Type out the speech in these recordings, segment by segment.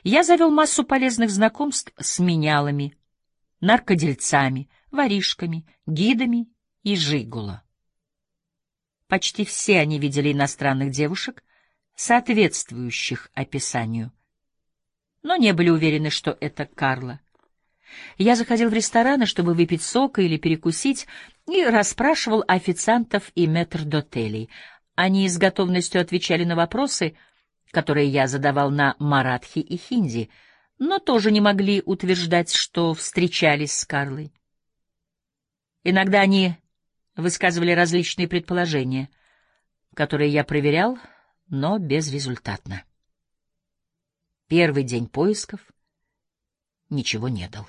Я завел массу полезных знакомств с менялами, наркодельцами, воришками, гидами и жиголо. Почти все они видели иностранных девушек, соответствующих описанию, но не были уверены, что это Карла. Я заходил в рестораны, чтобы выпить сока или перекусить, и расспрашивал официантов и метрдотелей. Они с готовностью отвечали на вопросы, которые я задавал на маратхи и хинди, но тоже не могли утверждать, что встречались с Карлой. Иногда они высказывали различные предположения, которые я проверял, но безрезультатно. Первый день поисков ничего не дал.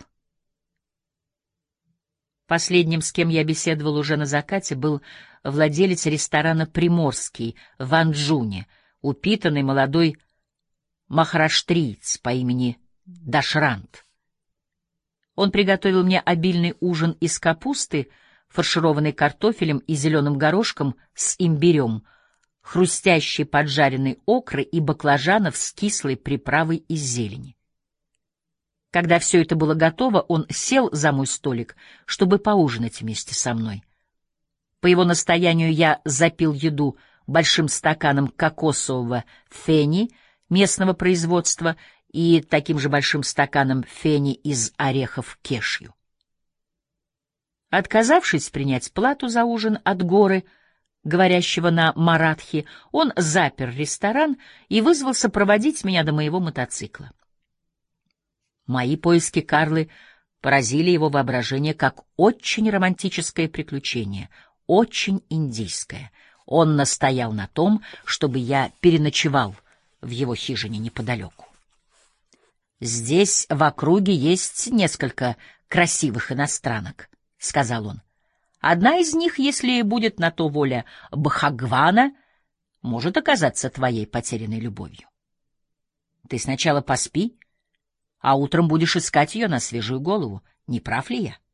Последним, с кем я беседовал уже на закате, был владелец ресторана «Приморский» в Анджуне, упитанный молодой махараштриец по имени Дашрант. Он приготовил мне обильный ужин из капусты, фаршированной картофелем и зеленым горошком с имбирем, хрустящей поджаренной окры и баклажанов с кислой приправой из зелени. Когда все это было готово, он сел за мой столик, чтобы поужинать вместе со мной. По его настоянию я запил еду большим стаканом кокосового фени местного производства и таким же большим стаканом фени из орехов кешью. Отказавшись принять плату за ужин от горы, говорящего на маратхи, он запер ресторан и вызвался проводить меня до моего мотоцикла. Мои поиски Карлы поразили его воображение как очень романтическое приключение, очень индийское. Он настоял на том, чтобы я переночевал в его хижине неподалеку. «Здесь в округе есть несколько красивых иностранок», — сказал он. «Одна из них, если будет на то воля Бхагвана, может оказаться твоей потерянной любовью. Ты сначала поспи, а утром будешь искать ее на свежую голову. Не прав ли я?»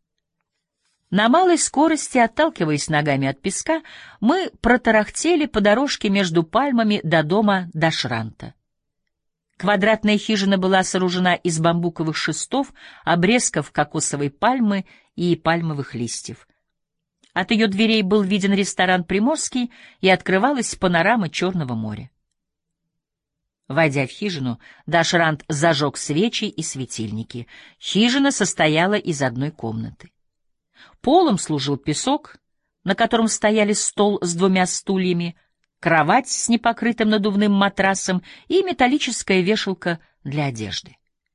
На малой скорости, отталкиваясь ногами от песка, мы протарахтели по дорожке между пальмами до дома Дашранта. Квадратная хижина была сооружена из бамбуковых шестов, обрезков кокосовой пальмы и пальмовых листьев. От ее дверей был виден ресторан «Приморский» и открывалась панорама Черного моря. Войдя в хижину, Дашрант зажег свечи и светильники. Хижина состояла из одной комнаты. Полом служил песок, на котором стояли стол с двумя стульями, кровать с непокрытым надувным матрасом и металлическая вешалка для одежды.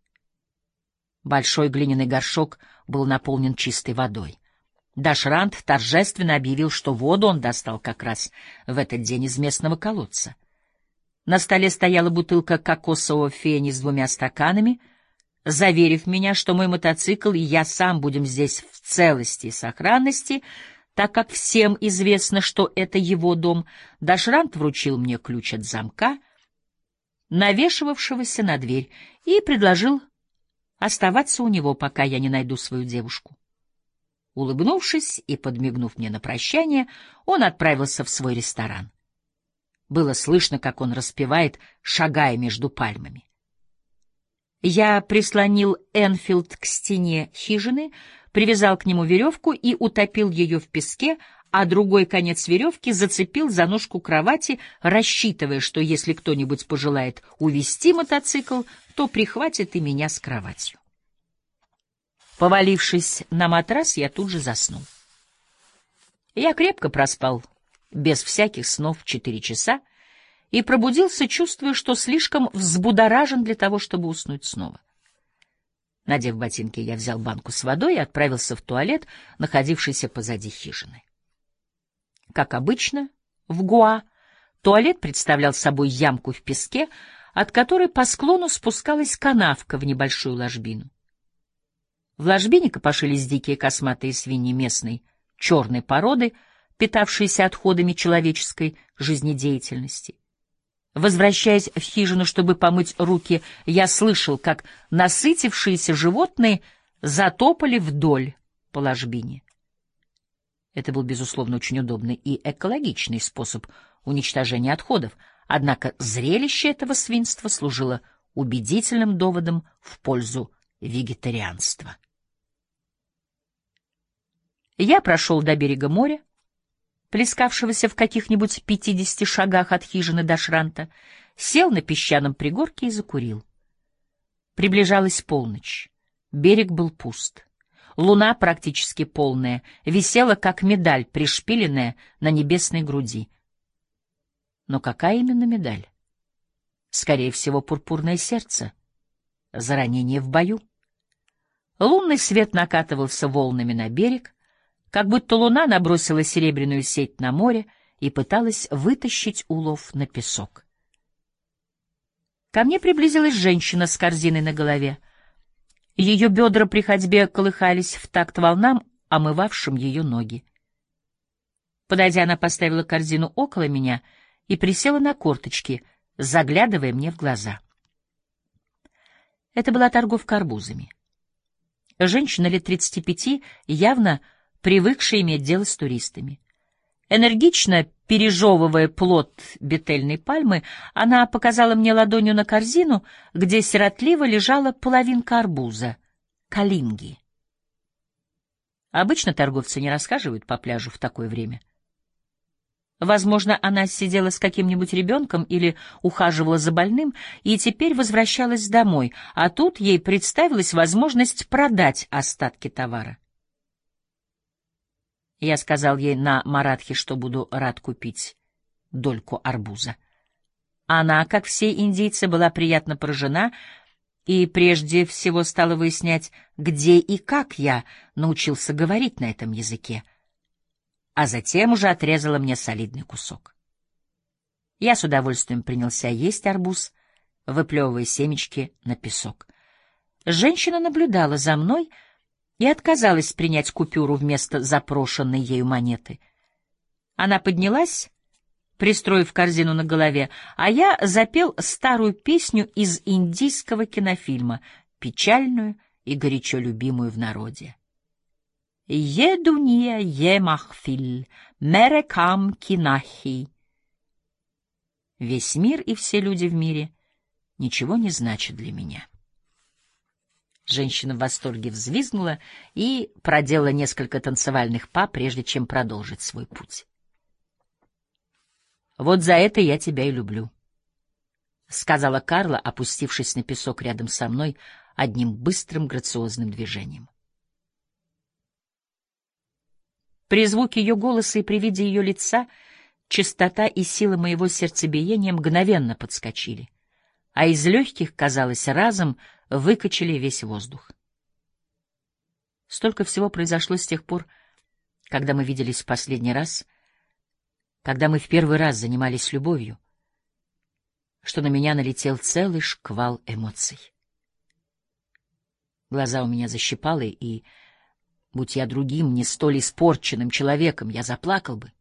Большой глиняный горшок был наполнен чистой водой. Дашрант торжественно объявил, что воду он достал как раз в этот день из местного колодца. На столе стояла бутылка кокосового фени с 2 стаканами. Заверив меня, что мой мотоцикл и я сам будем здесь в целости и сохранности, так как всем известно, что это его дом, Дашрант вручил мне ключ от замка, навешивавшегося на дверь, и предложил оставаться у него, пока я не найду свою девушку. Улыбнувшись и подмигнув мне на прощание, он отправился в свой ресторан. Было слышно, как он распевает, шагая между пальмами. Я прислонил Энфилд к стене хижины, привязал к нему веревку и утопил ее в песке, а другой конец веревки зацепил за ножку кровати, рассчитывая, что если кто-нибудь пожелает увести мотоцикл, то прихватит и меня с кроватью. Повалившись на матрас, я тут же заснул. Я крепко проспал, без всяких снов, 4 часа, и пробудился, чувствуя, что слишком взбудоражен для того, чтобы уснуть снова. Надев ботинки, я взял банку с водой и отправился в туалет, находившийся позади хижины. Как обычно, в Гоа туалет представлял собой ямку в песке, от которой по склону спускалась канавка в небольшую ложбину. В ложбине копошились дикие косматые свиньи местной черной породы, питавшиеся отходами человеческой жизнедеятельности. Возвращаясь в хижину, чтобы помыть руки, я слышал, как насытившиеся животные затопали вдоль по ложбине. Это был, безусловно, очень удобный и экологичный способ уничтожения отходов, однако зрелище этого свинства служило убедительным доводом в пользу вегетарианства. Я прошел до берега моря, плескавшегося в каких-нибудь 50 шагах от хижины Дашранта, сел на песчаном пригорке и закурил. Приближалась полночь. Берег был пуст. Луна, практически полная, висела, как медаль, пришпиленная на небесной груди. Но какая именно медаль? Скорее всего, пурпурное сердце. За ранение в бою. Лунный свет накатывался волнами на берег, как будто луна набросила серебряную сеть на море и пыталась вытащить улов на песок. Ко мне приблизилась женщина с корзиной на голове. Ее бедра при ходьбе колыхались в такт волнам, омывавшим ее ноги. Подойдя, она поставила корзину около меня и присела на корточки, заглядывая мне в глаза. Это была торговка арбузами. Женщина лет 35, явно привыкшая иметь дело с туристами. Энергично пережевывая плод бетельной пальмы, она показала мне ладонью на корзину, где сиротливо лежала половинка арбуза — калинги. Обычно торговцы не расхаживают по пляжу в такое время. Возможно, она сидела с каким-нибудь ребенком или ухаживала за больным и теперь возвращалась домой, а тут ей представилась возможность продать остатки товара. Я сказал ей на маратхи, что буду рад купить дольку арбуза. Она, как все индийцы, была приятно поражена и прежде всего стала выяснять, где и как я научился говорить на этом языке, а затем уже отрезала мне солидный кусок. Я с удовольствием принялся есть арбуз, выплевывая семечки на песок. Женщина наблюдала за мной и отказалась принять купюру вместо запрошенной ею монеты. Она поднялась, пристроив корзину на голове, а я запел старую песню из индийского кинофильма, печальную и горячо любимую в народе. «Е дуния, е махфиль, мере кам кинахи». Весь мир и все люди в мире ничего не значат для меня. Женщина в восторге взвизгнула и проделала несколько танцевальных па, прежде чем продолжить свой путь. «Вот за это я тебя и люблю», — сказала Карла, опустившись на песок рядом со мной одним быстрым грациозным движением. При звуке ее голоса и при виде ее лица частота и сила моего сердцебиения мгновенно подскочили, а из легких, казалось, разом выкачали весь воздух. Столько всего произошло с тех пор, когда мы виделись в последний раз, когда мы в первый раз занимались любовью, что на меня налетел целый шквал эмоций. Глаза у меня защипало, и, будь я другим, не столь испорченным человеком, я заплакал бы.